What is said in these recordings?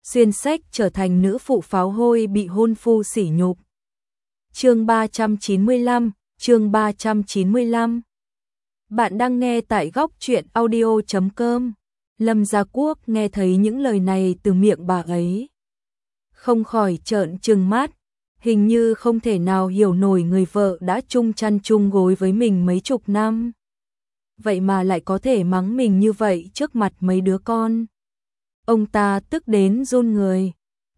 xuyên sách trở thành nữ phụ pháo hôi bị hôn phu sỉ nhục. Chương 395, chương 395. Bạn đang nghe tại góc truyện audio.com. Lâm Gia Quốc nghe thấy những lời này từ miệng bà ấy, không khỏi trợn trừng mắt, hình như không thể nào hiểu nổi người vợ đã chung chăn chung gối với mình mấy chục năm. Vậy mà lại có thể mắng mình như vậy trước mặt mấy đứa con. Ông ta tức đến run người.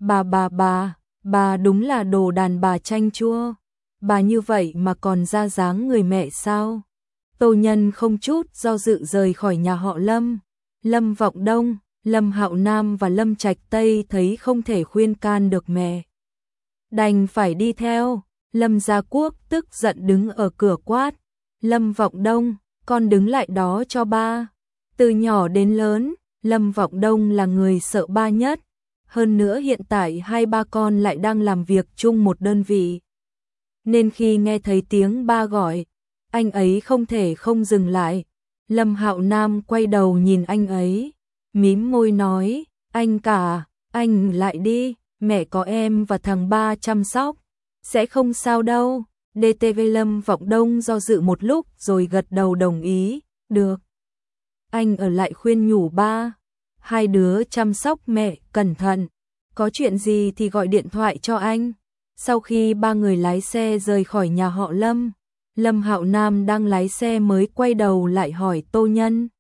Bà đúng là đồ đàn bà chanh chua. Bà như vậy mà còn ra dáng người mẹ sao? Tô Nhân không chút do dự rời khỏi nhà họ Lâm. Lâm Vọng Đông, Lâm Hạo Nam và Lâm Trạch Tây thấy không thể khuyên can được mẹ, đành phải đi theo. Lâm Gia Quốc tức giận đứng ở cửa quát: Lâm Vọng Đông, con đứng lại đó cho ba. Từ nhỏ đến lớn, Lâm Vọng Đông là người sợ ba nhất. Hơn nữa hiện tại hai ba con lại đang làm việc chung một đơn vị, nên khi nghe thấy tiếng ba gọi, anh ấy không thể không dừng lại. Lâm Hạo Nam quay đầu nhìn anh ấy, mím môi nói: anh cả, anh lại đi, mẹ có em và thằng ba chăm sóc, sẽ không sao đâu. DTV Lâm Vọng Đông do dự một lúc rồi gật đầu đồng ý: được, anh ở lại khuyên nhủ ba, hai đứa chăm sóc mẹ cẩn thận, có chuyện gì thì gọi điện thoại cho anh. Sau khi ba người lái xe rời khỏi nhà họ Lâm, Lâm Hạo Nam đang lái xe mới quay đầu lại hỏi Tô Nhân: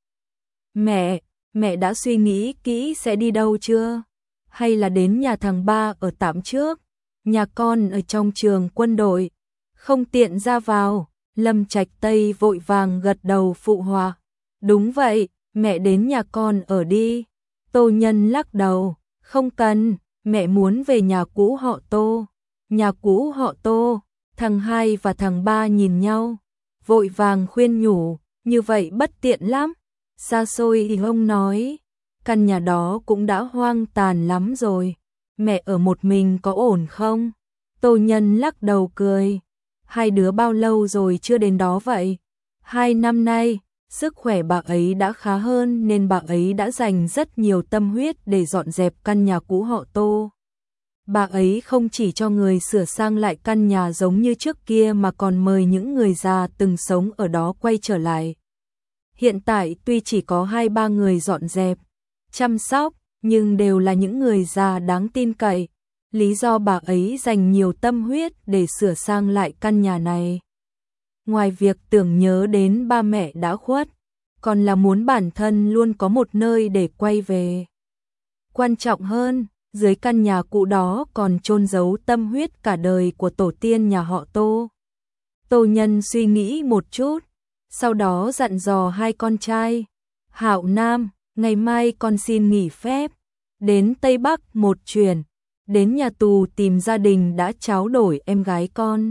Mẹ đã suy nghĩ kỹ sẽ đi đâu chưa? Hay là đến nhà thằng ba ở tạm trước? Nhà con ở trong trường quân đội, không tiện ra vào. Lâm Trạch Tây vội vàng gật đầu phụ họa: đúng vậy, mẹ đến nhà con ở đi. Tô Nhân lắc đầu: không cần, mẹ muốn về nhà cũ họ Tô. Nhà cũ họ Tô? Thằng hai và thằng ba nhìn nhau, vội vàng khuyên nhủ: như vậy bất tiện lắm, xa xôi. Thì ông nói, căn nhà đó cũng đã hoang tàn lắm rồi, mẹ ở một mình có ổn không? Tô Nhân lắc đầu cười: hai đứa bao lâu rồi chưa đến đó vậy? 2 năm nay, sức khỏe bà ấy đã khá hơn nên bà ấy đã dành rất nhiều tâm huyết để dọn dẹp căn nhà cũ họ Tô. Bà ấy không chỉ cho người sửa sang lại căn nhà giống như trước kia mà còn mời những người già từng sống ở đó quay trở lại. Hiện tại tuy chỉ có 2-3 người dọn dẹp, chăm sóc, nhưng đều là những người già đáng tin cậy. Lý do bà ấy dành nhiều tâm huyết để sửa sang lại căn nhà này, ngoài việc tưởng nhớ đến ba mẹ đã khuất, còn là muốn bản thân luôn có một nơi để quay về. Quan trọng hơn, dưới căn nhà cũ đó còn chôn giấu tâm huyết cả đời của tổ tiên nhà họ Tô. Tô Nhân suy nghĩ một chút, sau đó dặn dò hai con trai: Hạo Nam, ngày mai con xin nghỉ phép, đến Tây Bắc một chuyến, đến nhà tù tìm gia đình đã tráo đổi em gái con.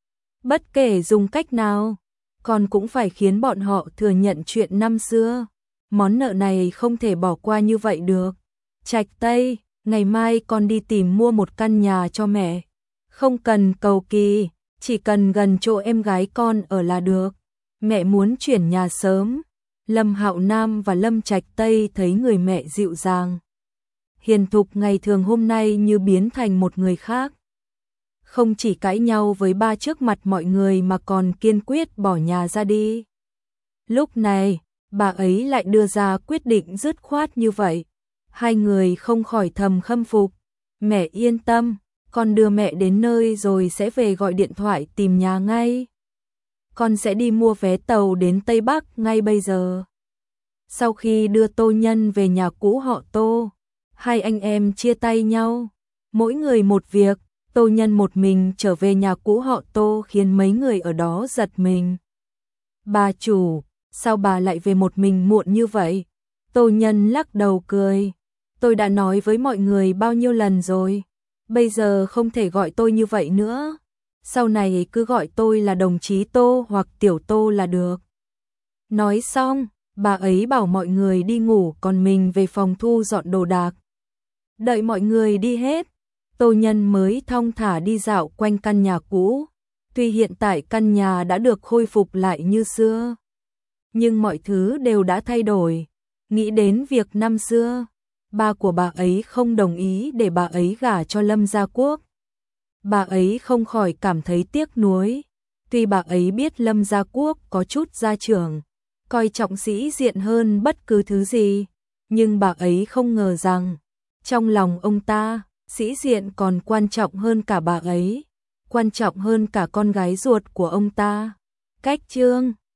Bất kể dùng cách nào, con cũng phải khiến bọn họ thừa nhận chuyện năm xưa. Món nợ này không thể bỏ qua như vậy được. Trạch Tây, ngày mai con đi tìm mua một căn nhà cho mẹ. Không cần cầu kỳ, chỉ cần gần chỗ em gái con ở là được. Mẹ muốn chuyển nhà sớm. Lâm Hạo Nam và Lâm Trạch Tây thấy người mẹ dịu dàng, hiền thục ngày thường hôm nay như biến thành một người khác. Không chỉ cãi nhau với ba trước mặt mọi người mà còn kiên quyết bỏ nhà ra đi. Lúc này, bà ấy lại đưa ra quyết định dứt khoát như vậy. Hai người không khỏi thầm khâm phục. Mẹ yên tâm, con đưa mẹ đến nơi rồi sẽ về gọi điện thoại tìm nhà ngay. Con sẽ đi mua vé tàu đến Tây Bắc ngay bây giờ. Sau khi đưa Tô Nhân về nhà cũ họ Tô, hai anh em chia tay nhau, mỗi người một việc. Tô Nhân một mình trở về nhà cũ họ Tô khiến mấy người ở đó giật mình. Bà chủ, sao bà lại về một mình muộn như vậy? Tô Nhân lắc đầu cười: tôi đã nói với mọi người bao nhiêu lần rồi, bây giờ không thể gọi tôi như vậy nữa. Sau này cứ gọi tôi là đồng chí Tô hoặc tiểu Tô là được. Nói xong, bà ấy bảo mọi người đi ngủ còn mình về phòng thu dọn đồ đạc. Đợi mọi người đi hết, Tô Nhân mới thong thả đi dạo quanh căn nhà cũ. Tuy hiện tại căn nhà đã được khôi phục lại như xưa, nhưng mọi thứ đều đã thay đổi. Nghĩ đến việc năm xưa, ba của bà ấy không đồng ý để bà ấy gả cho Lâm Gia Quốc. Bà ấy không khỏi cảm thấy tiếc nuối. Tuy bà ấy biết Lâm Gia Quốc có chút gia trưởng, coi trọng sĩ diện hơn bất cứ thứ gì, nhưng bà ấy không ngờ rằng, trong lòng ông ta, sĩ diện còn quan trọng hơn cả bà ấy, quan trọng hơn cả con gái ruột của ông ta. Cách chương